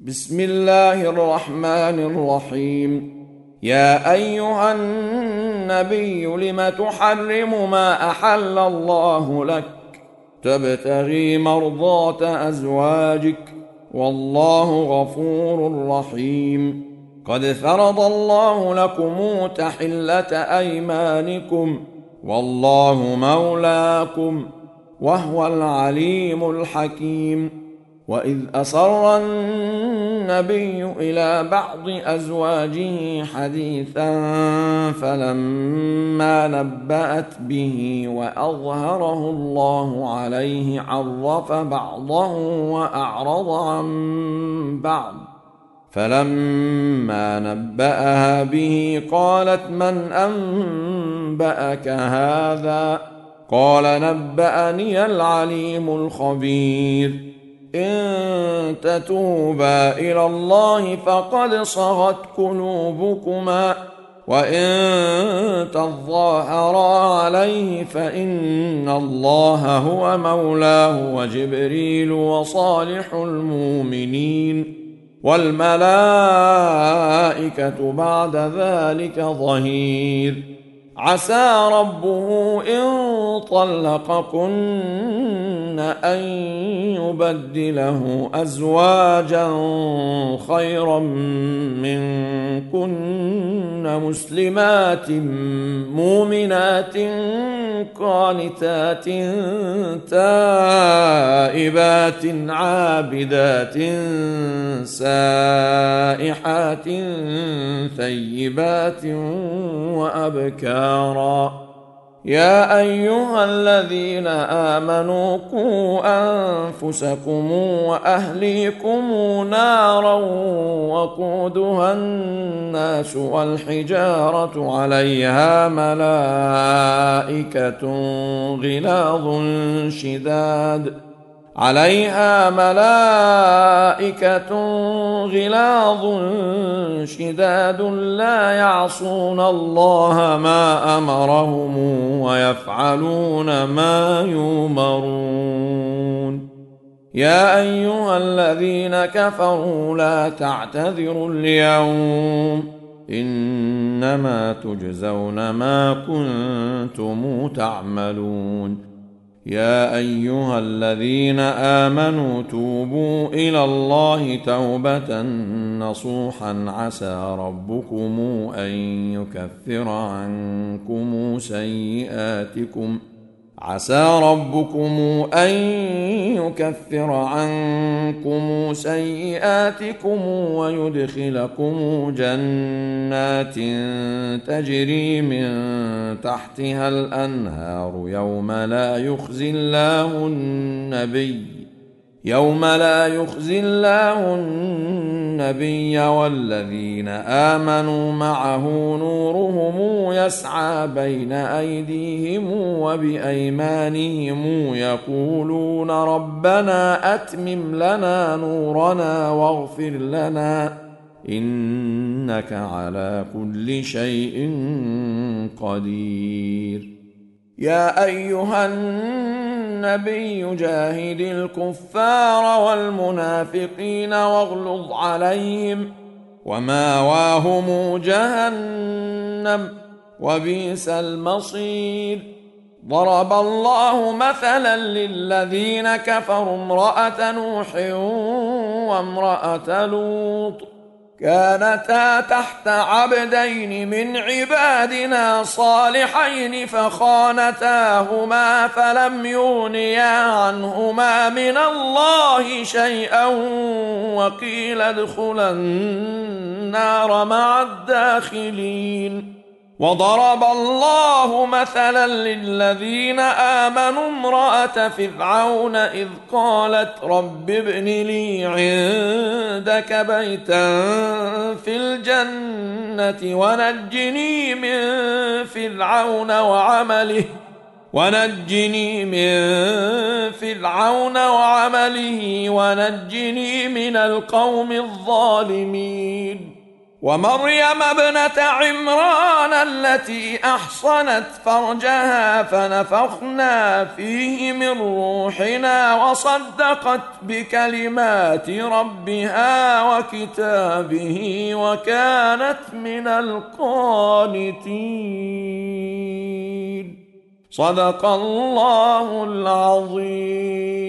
بسم الله الرحمن الرحيم. يا أيها النبي لم تحرم ما أحل الله لك تبتغي مرضات أزواجك والله غفور رحيم. قد فرض الله لكم تحلة أيمانكم والله مولاكم وهو العليم الحكيم. وإذ أسر النبي إلى بعض أزواجه حديثا فلما نبأت به وأظهره الله عليه عرف بعضه وأعرض عن بعض، فلما نبأها به قالت من أنبأك هذا؟ قال نبأني العليم الخبير. إن تتوبا إلى الله فقد صغت قلوبكما وإن تظاهرا عليه فإن الله هو مولاه وجبريل وصالح المؤمنين والملائكة بعد ذلك ظهير. عسى ربه إن طلقكن أن يبدله أزواجا خيرا منكن مسلمات مؤمنات قانتات تائبات عابدات سائحات ثيبات وأبكارا. يا أيها الذين آمنوا قوا أنفسكم وأهليكم نارا وقودها الناس والحجارة عليها ملائكة غلاظ شداد لا يعصون الله ما أمرهم ويفعلون ما يؤمرون. يا أيها الذين كفروا لا تعتذروا اليوم إنما تجزون ما كنتم تعملون. يا أيها الذين آمنوا توبوا إلى الله توبة نصوحا عسى ربكم أن يكفر عنكم سيئاتكم ويدخلكم جنات تجري من تحتها الأنهار يوم لا يخزي الله النبي والذين آمنوا معه نورهم يسعى بين أيديهم وبأيمانهم يقولون ربنا أتمم لنا نورنا واغفر لنا إنك على كل شيء قدير. يا أيها النبي جاهد الكفار والمنافقين واغلظ عليهم وماواهم جهنم وبئس المصير. ضرب الله مثلا للذين كفروا امرأة نوح وامرأة لوط كانتا تحت عبدين من عبادنا صالحين فخانتاهما فلم يغنيا عنهما من الله شيئا وقيل ادخلا النار مع الداخلين. وضرب الله مثلا للذين آمنوا امرأة فرعون إذ قالت رب ابن لي عندك بيتا في الجنة ونجني من فرعون وعمله ونجني من القوم الظالمين. ومريم ابنة عمران التي أحصنت فرجها فنفخنا فيه من روحنا وصدقت بكلمات ربها وكتابه وكانت من القانتين. صدق الله العظيم.